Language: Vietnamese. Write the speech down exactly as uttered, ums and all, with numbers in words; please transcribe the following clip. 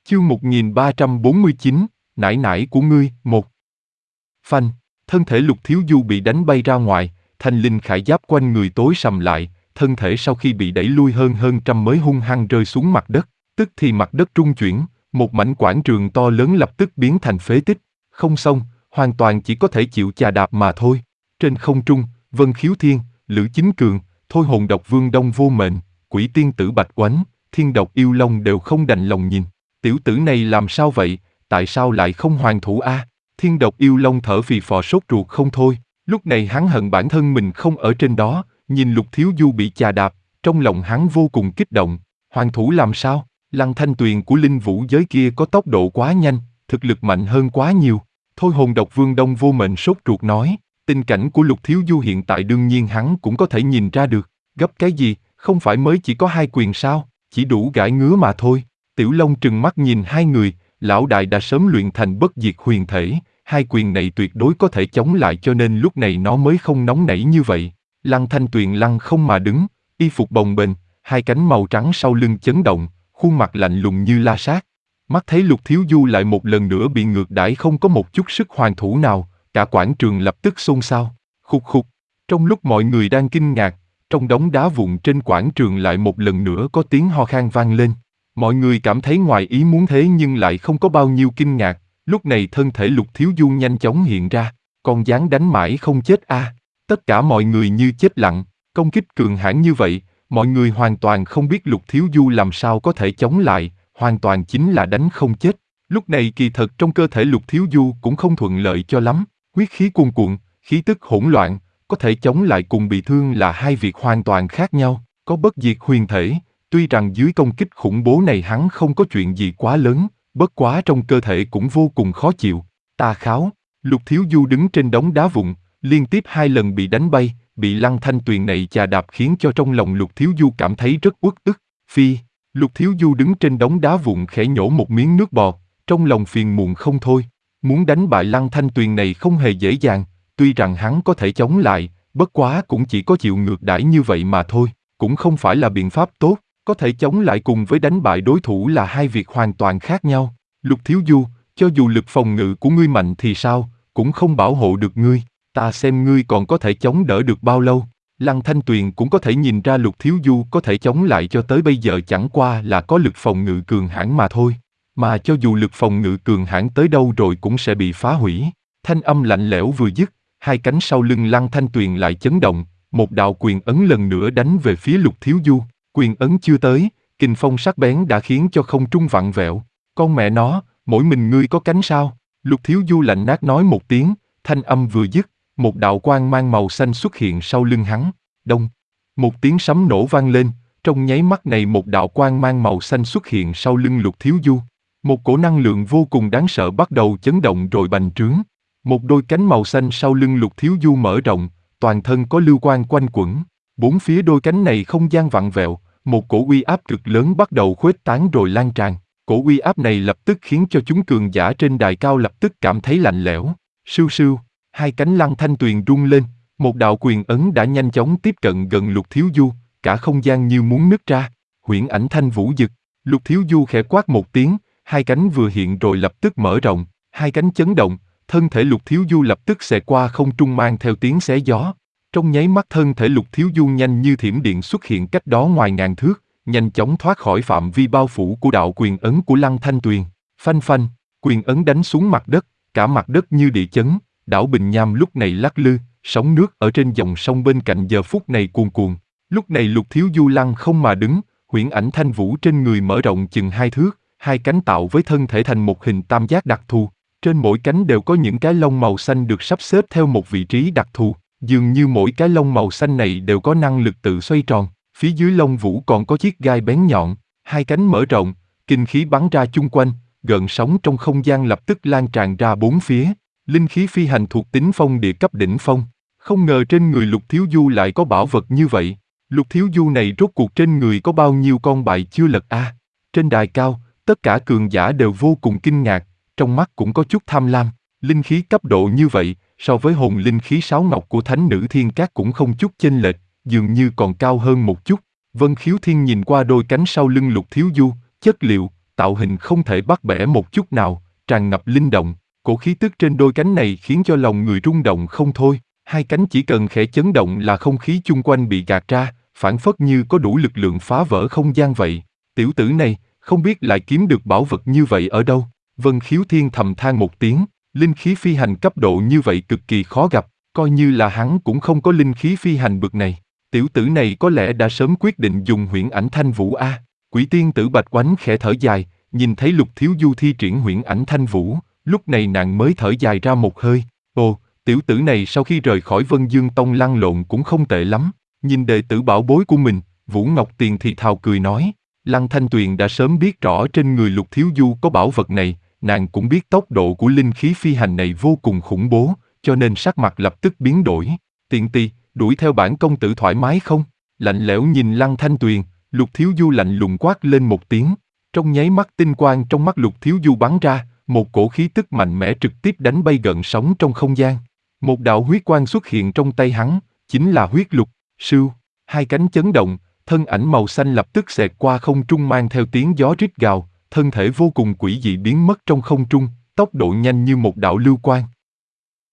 Chương một nghìn ba trăm bốn mươi chín, nải nải của ngươi, một. Phanh, thân thể Lục Thiếu Du bị đánh bay ra ngoài, thanh linh khải giáp quanh người tối sầm lại, thân thể sau khi bị đẩy lui hơn hơn trăm mới hung hăng rơi xuống mặt đất, tức thì mặt đất rung chuyển, một mảnh quảng trường to lớn lập tức biến thành phế tích, không xong, hoàn toàn chỉ có thể chịu chà đạp mà thôi. Trên không trung, Vân Khiếu Thiên, Lữ Chính Cường, Thôi Hồn Độc Vương Đông Vô Mệnh, Quỷ Tiên Tử Bạch Oánh, Thiên Độc Yêu Long đều không đành lòng nhìn. Tiểu tử này làm sao vậy, tại sao lại không hoàn thủ a? À? Thiên Độc Yêu Long thở phì phò sốt ruột không thôi, lúc này hắn hận bản thân mình không ở trên đó, nhìn Lục Thiếu Du bị chà đạp, trong lòng hắn vô cùng kích động. Hoàn thủ làm sao? Lăng Thanh Tuyền của linh vũ giới kia có tốc độ quá nhanh, thực lực mạnh hơn quá nhiều. Thôi Hồn Độc Vương Đông Vô Mệnh sốt ruột nói, tình cảnh của Lục Thiếu Du hiện tại đương nhiên hắn cũng có thể nhìn ra được, gấp cái gì, không phải mới chỉ có hai quyền sao, chỉ đủ gãi ngứa mà thôi. Tiểu Long trừng mắt nhìn hai người, lão đại đã sớm luyện thành bất diệt huyền thể, hai quyền này tuyệt đối có thể chống lại cho nên lúc này nó mới không nóng nảy như vậy. Lăng Thanh Tuyền lăng không mà đứng, y phục bồng bềnh, hai cánh màu trắng sau lưng chấn động, khuôn mặt lạnh lùng như la sát. Mắt thấy Lục Thiếu Du lại một lần nữa bị ngược đãi không có một chút sức hoàn thủ nào, cả quảng trường lập tức xôn xao. Khục khục, trong lúc mọi người đang kinh ngạc, trong đống đá vụn trên quảng trường lại một lần nữa có tiếng ho khan vang lên. Mọi người cảm thấy ngoài ý muốn thế nhưng lại không có bao nhiêu kinh ngạc, lúc này thân thể Lục Thiếu Du nhanh chóng hiện ra, con gián đánh mãi không chết a. À. Tất cả mọi người như chết lặng, công kích cường hãn như vậy, mọi người hoàn toàn không biết Lục Thiếu Du làm sao có thể chống lại, hoàn toàn chính là đánh không chết. Lúc này kỳ thật trong cơ thể Lục Thiếu Du cũng không thuận lợi cho lắm, huyết khí cuồn cuộn, khí tức hỗn loạn, có thể chống lại cùng bị thương là hai việc hoàn toàn khác nhau, có bất diệt huyền thể. Tuy rằng dưới công kích khủng bố này hắn không có chuyện gì quá lớn, bất quá trong cơ thể cũng vô cùng khó chịu. Tà kháo, Lục Thiếu Du đứng trên đống đá vụn, liên tiếp hai lần bị đánh bay, bị Lăng Thanh Tuyền này chà đạp khiến cho trong lòng Lục Thiếu Du cảm thấy rất uất ức. Phi, Lục Thiếu Du đứng trên đống đá vụn khẽ nhổ một miếng nước bọt, trong lòng phiền muộn không thôi. Muốn đánh bại Lăng Thanh Tuyền này không hề dễ dàng, tuy rằng hắn có thể chống lại, bất quá cũng chỉ có chịu ngược đãi như vậy mà thôi, cũng không phải là biện pháp tốt. Có thể chống lại cùng với đánh bại đối thủ là hai việc hoàn toàn khác nhau. Lục Thiếu Du, cho dù lực phòng ngự của ngươi mạnh thì sao, cũng không bảo hộ được ngươi, ta xem ngươi còn có thể chống đỡ được bao lâu. Lăng Thanh Tuyền cũng có thể nhìn ra Lục Thiếu Du có thể chống lại cho tới bây giờ chẳng qua là có lực phòng ngự cường hãn mà thôi. Mà cho dù lực phòng ngự cường hãn tới đâu rồi cũng sẽ bị phá hủy. Thanh âm lạnh lẽo vừa dứt, hai cánh sau lưng Lăng Thanh Tuyền lại chấn động, một đạo quyền ấn lần nữa đánh về phía Lục Thiếu Du. Quyền ấn chưa tới, kình phong sắc bén đã khiến cho không trung vặn vẹo. Con mẹ nó, mỗi mình ngươi có cánh sao? Lục Thiếu Du lạnh nát nói một tiếng, thanh âm vừa dứt, một đạo quang mang màu xanh xuất hiện sau lưng hắn. Đông, một tiếng sấm nổ vang lên, trong nháy mắt này một đạo quang mang màu xanh xuất hiện sau lưng Lục Thiếu Du. Một cổ năng lượng vô cùng đáng sợ bắt đầu chấn động rồi bành trướng. Một đôi cánh màu xanh sau lưng Lục Thiếu Du mở rộng, toàn thân có lưu quang quanh quẩn. Bốn phía đôi cánh này không gian vặn vẹo, một cổ uy áp cực lớn bắt đầu khuếch tán rồi lan tràn. Cổ uy áp này lập tức khiến cho chúng cường giả trên đài cao lập tức cảm thấy lạnh lẽo. Sưu sưu, hai cánh Lăng Thanh Tuyền rung lên, một đạo quyền ấn đã nhanh chóng tiếp cận gần Lục Thiếu Du, cả không gian như muốn nứt ra. Huyễn ảnh thanh vũ dực, Lục Thiếu Du khẽ quát một tiếng, hai cánh vừa hiện rồi lập tức mở rộng, hai cánh chấn động, thân thể Lục Thiếu Du lập tức xẹt qua không trung mang theo tiếng xé gió. Trong nháy mắt thân thể Lục Thiếu Du nhanh như thiểm điện xuất hiện cách đó ngoài ngàn thước, nhanh chóng thoát khỏi phạm vi bao phủ của đạo quyền ấn của Lăng Thanh Tuyền. Phanh phanh, quyền ấn đánh xuống mặt đất, cả mặt đất như địa chấn, đảo Bình Nham lúc này lắc lư, sóng nước ở trên dòng sông bên cạnh giờ phút này cuồn cuộn. Lúc này Lục Thiếu Du lăng không mà đứng, huyễn ảnh thanh vũ trên người mở rộng chừng hai thước, hai cánh tạo với thân thể thành một hình tam giác đặc thù. Trên mỗi cánh đều có những cái lông màu xanh được sắp xếp theo một vị trí đặc thù. Dường như mỗi cái lông màu xanh này đều có năng lực tự xoay tròn, phía dưới lông vũ còn có chiếc gai bén nhọn, hai cánh mở rộng, kinh khí bắn ra chung quanh, gợn sóng trong không gian lập tức lan tràn ra bốn phía, linh khí phi hành thuộc tính phong địa cấp đỉnh phong. Không ngờ trên người Lục Thiếu Du lại có bảo vật như vậy, Lục Thiếu Du này rốt cuộc trên người có bao nhiêu con bài chưa lật a? À? Trên đài cao, tất cả cường giả đều vô cùng kinh ngạc, trong mắt cũng có chút tham lam, linh khí cấp độ như vậy. So với hồn linh khí sáo ngọc của thánh nữ Thiên Cát cũng không chút chênh lệch, dường như còn cao hơn một chút. Vân Khiếu Thiên nhìn qua đôi cánh sau lưng Lục Thiếu Du, chất liệu, tạo hình không thể bắt bẻ một chút nào, tràn ngập linh động, cổ khí tức trên đôi cánh này khiến cho lòng người rung động không thôi. Hai cánh chỉ cần khẽ chấn động là không khí chung quanh bị gạt ra, phảng phất như có đủ lực lượng phá vỡ không gian vậy. Tiểu tử này, không biết lại kiếm được bảo vật như vậy ở đâu. Vân Khiếu Thiên thầm than một tiếng, linh khí phi hành cấp độ như vậy cực kỳ khó gặp, coi như là hắn cũng không có linh khí phi hành bực này. Tiểu tử này có lẽ đã sớm quyết định dùng huyễn ảnh thanh vũ a. Quỷ tiên tử Bạch Oánh khẽ thở dài, nhìn thấy Lục Thiếu Du thi triển huyễn ảnh thanh vũ, lúc này nàng mới thở dài ra một hơi. Ồ, tiểu tử này sau khi rời khỏi Vân Dương Tông lăn lộn cũng không tệ lắm. Nhìn đệ tử bảo bối của mình, Vũ Ngọc Tiền thì thào cười nói, Lăng Thanh Tuyền đã sớm biết rõ trên người Lục Thiếu Du có bảo vật này, nàng cũng biết tốc độ của linh khí phi hành này vô cùng khủng bố, cho nên sắc mặt lập tức biến đổi. Tiện tì, đuổi theo bản công tử thoải mái không? Lạnh lẽo nhìn Lăng Thanh Tuyền, Lục Thiếu Du lạnh lùng quát lên một tiếng. Trong nháy mắt tinh quang trong mắt Lục Thiếu Du bắn ra, một cổ khí tức mạnh mẽ trực tiếp đánh bay gợn sóng trong không gian. Một đạo huyết quang xuất hiện trong tay hắn, chính là huyết lục, sưu, hai cánh chấn động, thân ảnh màu xanh lập tức xẹt qua không trung mang theo tiếng gió rít gào, thân thể vô cùng quỷ dị biến mất trong không trung, tốc độ nhanh như một đạo lưu quang.